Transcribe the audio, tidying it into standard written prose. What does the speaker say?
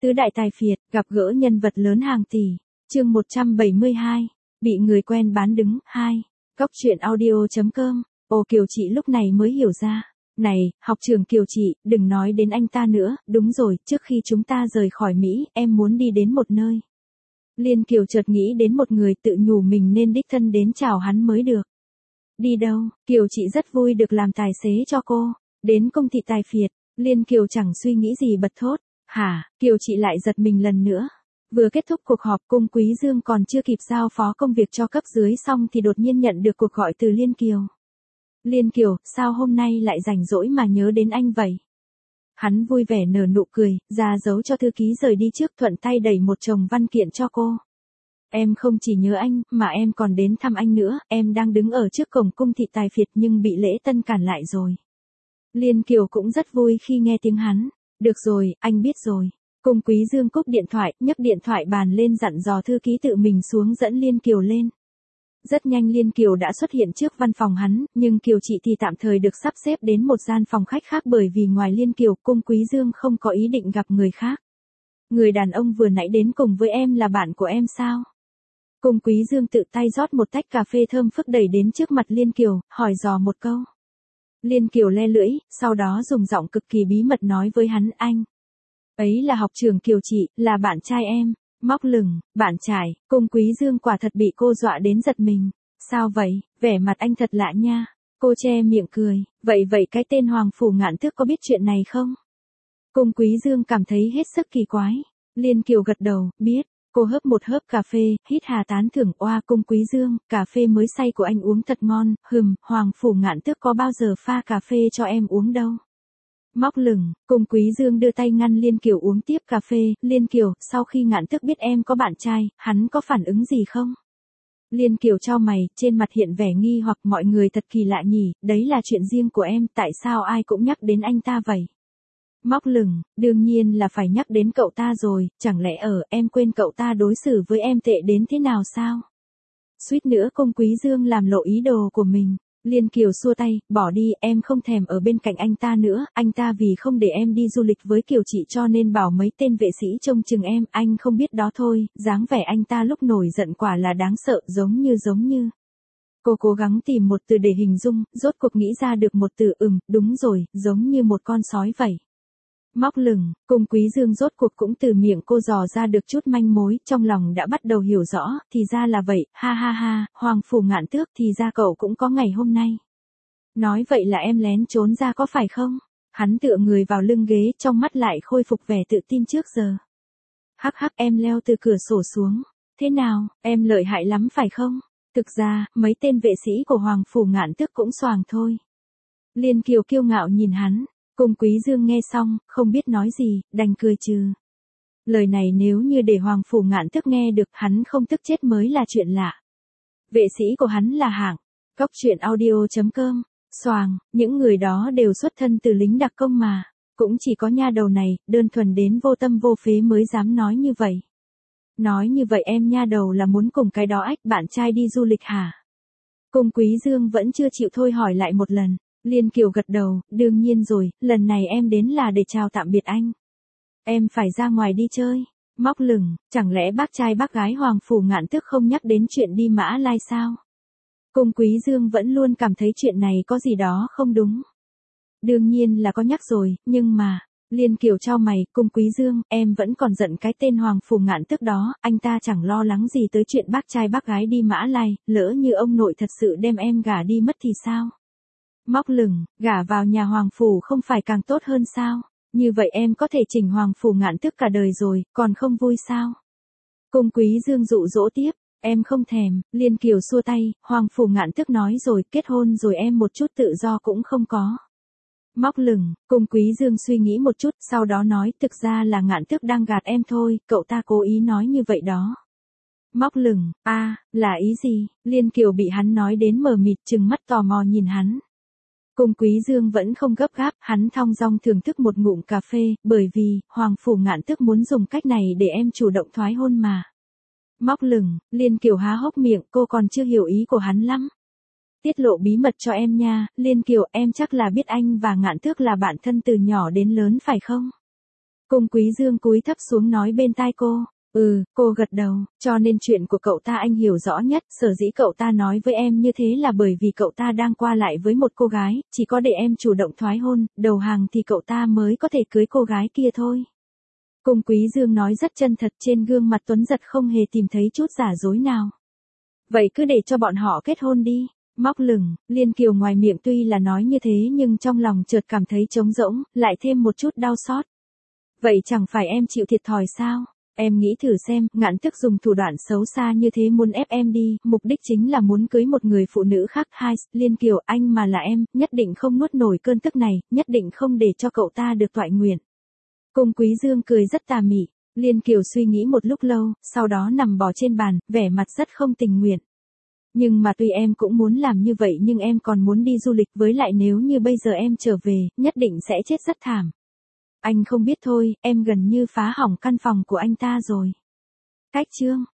Tứ đại tài phiệt, gặp gỡ nhân vật lớn hàng tỷ. Chương 172, bị người quen bán đứng, 2. Góc truyện audio.com. Ồ, Kiều chị lúc này mới hiểu ra. Này, học trưởng Kiều chị, đừng nói đến anh ta nữa, đúng rồi, trước khi chúng ta rời khỏi Mỹ, em muốn đi đến một nơi. Liên Kiều chợt nghĩ đến một người, tự nhủ mình nên đích thân đến chào hắn mới được. Đi đâu? Kiều chị rất vui được làm tài xế cho cô. Đến công ty tài phiệt. Liên Kiều chẳng suy nghĩ gì bật thốt. Hả? Kiều chị lại giật mình lần nữa. Vừa kết thúc cuộc họp, Cung Quý Dương còn chưa kịp giao phó công việc cho cấp dưới xong thì đột nhiên nhận được cuộc gọi từ Liên Kiều. Liên Kiều, sao hôm nay lại rảnh rỗi mà nhớ đến anh vậy? Hắn vui vẻ nở nụ cười, ra dấu cho thư ký rời đi trước, thuận tay đẩy một chồng văn kiện cho cô. Em không chỉ nhớ anh, mà em còn đến thăm anh nữa, em đang đứng ở trước cổng cung thị tài phiệt nhưng bị lễ tân cản lại rồi. Liên Kiều cũng rất vui khi nghe tiếng hắn. Được rồi, anh biết rồi. Cung Quý Dương cúp điện thoại, nhấc điện thoại bàn lên dặn dò thư ký tự mình xuống dẫn Liên Kiều lên. Rất nhanh Liên Kiều đã xuất hiện trước văn phòng hắn, nhưng Kiều chị thì tạm thời được sắp xếp đến một gian phòng khách khác bởi vì ngoài Liên Kiều, Cung Quý Dương không có ý định gặp người khác. Người đàn ông vừa nãy đến cùng với em là bạn của em sao? Cung Quý Dương tự tay rót một tách cà phê thơm phức đẩy đến trước mặt Liên Kiều, hỏi dò một câu. Liên Kiều le lưỡi, sau đó dùng giọng cực kỳ bí mật nói với hắn, anh ấy là học trưởng Kiều chị, là bạn trai em. Móc lửng, bạn trai. Cung Quý Dương quả thật bị cô dọa đến giật mình. Sao vậy, vẻ mặt anh thật lạ nha. Cô che miệng cười, vậy cái tên Hoàng Phủ Ngạn Tước có biết chuyện này không? Cung Quý Dương cảm thấy hết sức kỳ quái. Liên Kiều gật đầu, biết. Cô hớp một hớp cà phê, hít hà tán thưởng. Oa, Cung Quý Dương, cà phê mới xay của anh uống thật ngon. Hoàng Phủ Ngạn Tước có bao giờ pha cà phê cho em uống đâu. Móc lửng, Cung Quý Dương đưa tay ngăn Liên Kiều uống tiếp cà phê. Liên Kiều, sau khi Ngạn Tước biết em có bạn trai, hắn có phản ứng gì không? Liên Kiều chau mày, trên mặt hiện vẻ nghi hoặc. Mọi người thật kỳ lạ nhỉ, đấy là chuyện riêng của em, tại sao ai cũng nhắc đến anh ta vậy? Móc lửng, đương nhiên là phải nhắc đến cậu ta rồi, chẳng lẽ em quên cậu ta đối xử với em tệ đến thế nào sao? Suýt nữa Cung Quý Dương làm lộ ý đồ của mình. Liên Kiều xua tay, bỏ đi, em không thèm ở bên cạnh anh ta nữa, anh ta vì không để em đi du lịch với Kiều chị cho nên bảo mấy tên vệ sĩ trông chừng em, anh không biết đó thôi, dáng vẻ anh ta lúc nổi giận quả là đáng sợ, giống như. Cô cố gắng tìm một từ để hình dung, rốt cuộc nghĩ ra được một từ, đúng rồi, giống như một con sói vậy. Móc lửng, Cung Quý Dương rốt cuộc cũng từ miệng cô dò ra được chút manh mối, trong lòng đã bắt đầu hiểu rõ, thì ra là vậy, ha, Hoàng Phủ Ngạn Tước, thì ra cậu cũng có ngày hôm nay. Nói vậy là em lén trốn ra có phải không? Hắn tựa người vào lưng ghế, trong mắt lại khôi phục vẻ tự tin trước giờ. Hắc, em leo từ cửa sổ xuống. Thế nào, em lợi hại lắm phải không? Thực ra, mấy tên vệ sĩ của Hoàng Phủ Ngạn Tước cũng xoàng thôi. Liên Kiều kiêu ngạo nhìn hắn. Cung Quý Dương nghe xong, không biết nói gì, đành cười trừ. Lời này nếu như để Hoàng Phủ Ngạn Tước nghe được, hắn không tức chết mới là chuyện lạ. Vệ sĩ của hắn là hạng. Góc truyện audio.com. Xoàng, những người đó đều xuất thân từ lính đặc công mà. Cũng chỉ có nha đầu này, đơn thuần đến vô tâm vô phế mới dám nói như vậy. Nói như vậy em nha đầu là muốn cùng cái đó bạn trai đi du lịch hả? Cung Quý Dương vẫn chưa chịu thôi hỏi lại một lần. Liên Kiều gật đầu, đương nhiên rồi, lần này em đến là để chào tạm biệt anh. Em phải ra ngoài đi chơi. Móc lửng, chẳng lẽ bác trai bác gái Hoàng Phủ Ngạn Tước không nhắc đến chuyện đi Mã Lai sao? Cung Quý Dương vẫn luôn cảm thấy chuyện này có gì đó không đúng. Đương nhiên là có nhắc rồi, nhưng mà, Liên Kiều chau mày, Cung Quý Dương, em vẫn còn giận cái tên Hoàng Phủ Ngạn Tước đó, anh ta chẳng lo lắng gì tới chuyện bác trai bác gái đi Mã Lai, lỡ như ông nội thật sự đem em gả đi mất thì sao? Móc lửng, gả vào nhà Hoàng Phủ không phải càng tốt hơn sao? Như vậy em có thể chỉnh Hoàng Phủ Ngạn Tước cả đời rồi, còn không vui sao? Cung Quý Dương dụ dỗ tiếp, em không thèm. Liên Kiều xua tay, Hoàng Phủ Ngạn Tước nói rồi, kết hôn rồi em một chút tự do cũng không có. Móc lửng, Cung Quý Dương suy nghĩ một chút, sau đó nói, thực ra là Ngạn Tước đang gạt em thôi, cậu ta cố ý nói như vậy đó. Móc lửng, là ý gì? Liên Kiều bị hắn nói đến mờ mịt, trừng mắt tò mò nhìn hắn. Cung Quý Dương vẫn không gấp gáp, hắn thong dong thưởng thức một ngụm cà phê, bởi vì, Hoàng Phủ Ngạn Tước muốn dùng cách này để em chủ động thoái hôn mà. Móc lửng, Liên Kiều há hốc miệng, cô còn chưa hiểu ý của hắn lắm. Tiết lộ bí mật cho em nha, Liên Kiều, em chắc là biết anh và Ngạn Tước là bạn thân từ nhỏ đến lớn phải không? Cung Quý Dương cúi thấp xuống nói bên tai cô. Cô gật đầu, cho nên chuyện của cậu ta anh hiểu rõ nhất, sở dĩ cậu ta nói với em như thế là bởi vì cậu ta đang qua lại với một cô gái, chỉ có để em chủ động thoái hôn, đầu hàng thì cậu ta mới có thể cưới cô gái kia thôi. Cung Quý Dương nói rất chân thật, trên gương mặt Tuấn Giật không hề tìm thấy chút giả dối nào. Vậy cứ để cho bọn họ kết hôn đi. Móc lửng, Liên Kiều ngoài miệng tuy là nói như thế nhưng trong lòng chợt cảm thấy trống rỗng, lại thêm một chút đau xót. Vậy chẳng phải em chịu thiệt thòi sao? Em nghĩ thử xem, Ngạn Tước dùng thủ đoạn xấu xa như thế muốn ép em đi, mục đích chính là muốn cưới một người phụ nữ khác. Hai, Liên Kiều, anh mà là em, nhất định không nuốt nổi cơn tức này, nhất định không để cho cậu ta được toại nguyện. Cung Quý Dương cười rất tà mị. Liên Kiều suy nghĩ một lúc lâu, sau đó nằm bò trên bàn, vẻ mặt rất không tình nguyện. Nhưng mà tuy em cũng muốn làm như vậy nhưng em còn muốn đi du lịch, với lại nếu như bây giờ em trở về, nhất định sẽ chết rất thảm. Anh không biết thôi, em gần như phá hỏng căn phòng của anh ta rồi. Cách chương